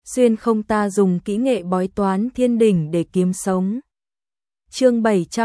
xuyên không ta dùng kỹ nghệ bói toán thiên đỉnh để kiếm sống. Chương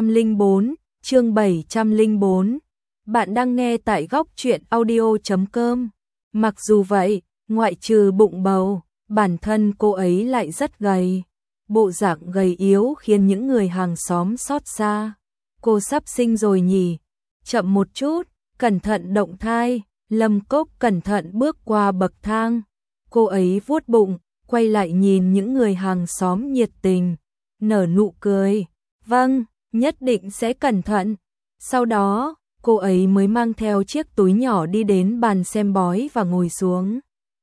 704. Bạn đang nghe tại góc truyện audio.com. Mặc dù vậy, ngoại trừ bụng bầu, bản thân cô ấy lại rất gầy. Bộ dạng gầy yếu khiến những người hàng xóm xót xa. Cô sắp sinh rồi nhỉ? Chậm một chút, cẩn thận động thai. Lâm Cốc cẩn thận bước qua bậc thang. Cô ấy vuốt bụng, quay lại nhìn những người hàng xóm nhiệt tình, nở nụ cười. Vâng, nhất định sẽ cẩn thận. Sau đó, cô ấy mới mang theo chiếc túi nhỏ đi đến bàn xem bói và ngồi xuống.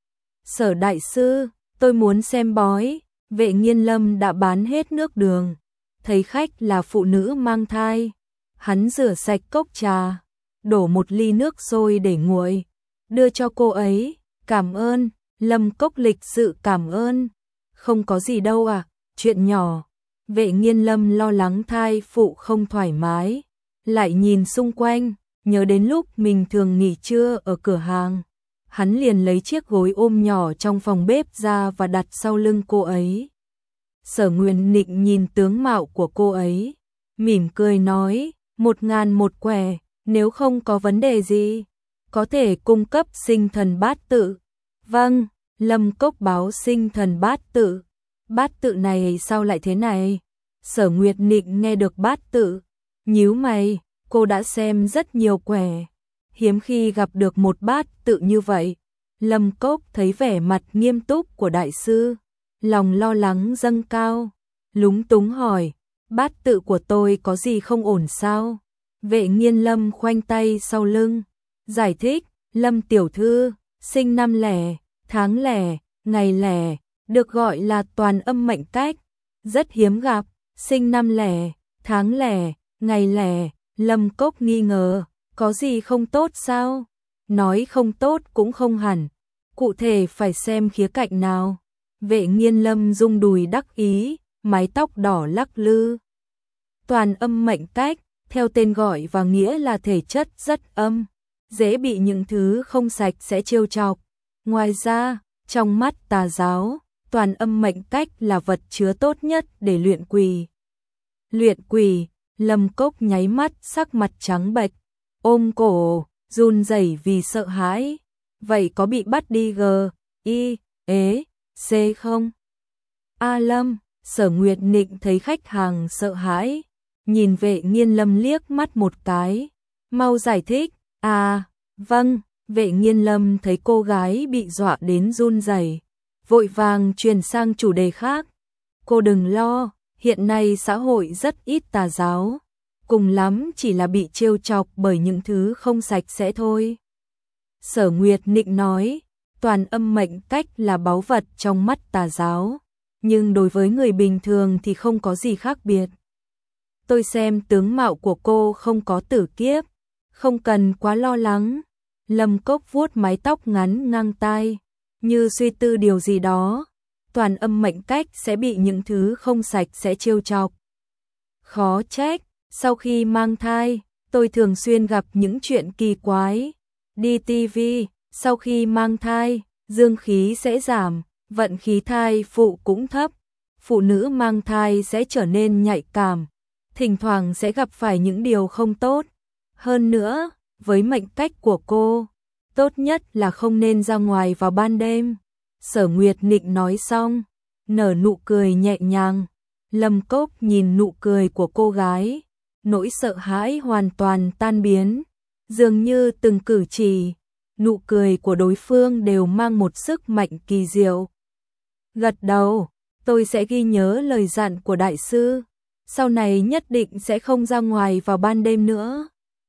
Sở đại sư, tôi muốn xem bói. Vệ Nghiên Lâm đã bán hết nước đường. Thấy khách là phụ nữ mang thai. Hắn rửa sạch cốc trà, đổ một ly nước sôi để nguội, đưa cho cô ấy. Cảm ơn. Lâm Cốc lịch sự cảm ơn. Không có gì đâu à, chuyện nhỏ. Vệ Nghiên Lâm lo lắng thai phụ không thoải mái, lại nhìn xung quanh, nhớ đến lúc mình thường nghỉ trưa ở cửa hàng. Hắn liền lấy chiếc gối ôm nhỏ trong phòng bếp ra và đặt sau lưng cô ấy. Sở Nguyên Nịnh nhìn tướng mạo của cô ấy, mỉm cười nói, 1.000 một quẻ, nếu không có vấn đề gì, có thể cung cấp sinh thần bát tự. Vâng, Lâm Cốc báo sinh thần bát tự. Bát tự này sao lại thế này? Sở Nguyệt Nịnh nghe được bát tự, nhíu mày, cô đã xem rất nhiều quẻ, hiếm khi gặp được một bát tự như vậy. Lâm Cốc thấy vẻ mặt nghiêm túc của đại sư, lòng lo lắng dâng cao, lúng túng hỏi, bát tự của tôi có gì không ổn sao? Vệ Nghiên Lâm khoanh tay sau lưng, giải thích, Lâm tiểu thư, sinh năm lẻ, tháng lẻ, ngày lẻ, được gọi là toàn âm mệnh cách, rất hiếm gặp. Sinh năm lẻ, tháng lẻ, ngày lẻ. Lâm Cốc nghi ngờ, có gì không tốt sao? Nói không tốt cũng không hẳn, cụ thể phải xem khía cạnh nào. Vệ Nghiên Lâm rung đùi đắc ý, mái tóc đỏ lắc lư. Toàn âm mệnh cách, theo tên gọi và nghĩa là thể chất rất âm, dễ bị những thứ không sạch sẽ trêu chọc. Ngoài ra, trong mắt tà giáo, toàn âm mệnh cách là vật chứa tốt nhất để luyện quỷ. Luyện quỷ, Lâm Cốc nháy mắt, sắc mặt trắng bệch, ôm cổ, run rẩy vì sợ hãi. Vậy có bị bắt đi C không? A Lâm, Sở Nguyệt Nịnh thấy khách hàng sợ hãi, nhìn Vệ Nghiên Lâm liếc mắt một cái, mau giải thích. À, vâng. Vệ Nghiên Lâm thấy cô gái bị dọa đến run rẩy, vội vàng chuyển sang chủ đề khác. Cô đừng lo, hiện nay xã hội rất ít tà giáo, cùng lắm chỉ là bị trêu chọc bởi những thứ không sạch sẽ thôi. Sở Nguyệt Nịnh nói, toàn âm mệnh cách là báu vật trong mắt tà giáo, nhưng đối với người bình thường thì không có gì khác biệt. Tôi xem tướng mạo của cô không có tử kiếp, không cần quá lo lắng. Lâm Cốc vuốt mái tóc ngắn ngang tai, như suy tư điều gì đó. Toàn âm mệnh cách sẽ bị những thứ không sạch sẽ trêu chọc. Khó trách, sau khi mang thai, tôi thường xuyên gặp những chuyện kỳ quái. Đi TV, sau khi mang thai, dương khí sẽ giảm, vận khí thai phụ cũng thấp. Phụ nữ mang thai sẽ trở nên nhạy cảm, thỉnh thoảng sẽ gặp phải những điều không tốt. Hơn nữa, với mệnh cách của cô, tốt nhất là không nên ra ngoài vào ban đêm. Sở Nguyệt Nịnh nói xong, nở nụ cười nhẹ nhàng. Lâm Cốc nhìn nụ cười của cô gái, nỗi sợ hãi hoàn toàn tan biến. Dường như từng cử chỉ, nụ cười của đối phương đều mang một sức mạnh kỳ diệu. Gật đầu, tôi sẽ ghi nhớ lời dặn của đại sư, sau này nhất định sẽ không ra ngoài vào ban đêm nữa.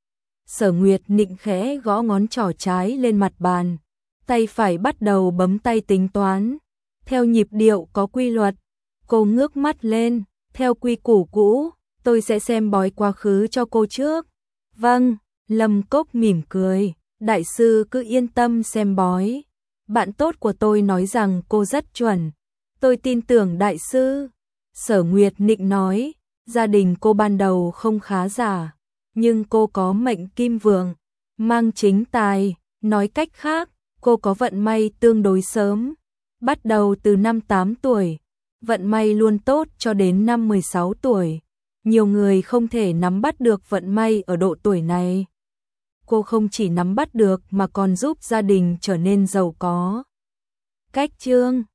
Sở Nguyệt Nịnh khẽ gõ ngón trỏ trái lên mặt bàn, tay phải bắt đầu bấm tay tính toán. Theo nhịp điệu có quy luật, cô ngước mắt lên, theo quy củ cũ, tôi sẽ xem bói quá khứ cho cô trước. Vâng, Lâm Cốc mỉm cười, đại sư cứ yên tâm xem bói. Bạn tốt của tôi nói rằng cô rất chuẩn, tôi tin tưởng đại sư. Sở Nguyệt Nịnh nói, gia đình cô ban đầu không khá giả, nhưng cô có mệnh kim vượng, mang chính tài, nói cách khác, cô có vận may tương đối sớm. Bắt đầu từ năm 8 tuổi, vận may luôn tốt cho đến năm 16 tuổi. Nhiều người không thể nắm bắt được vận may ở độ tuổi này. Cô không chỉ nắm bắt được mà còn giúp gia đình trở nên giàu có. Cách chương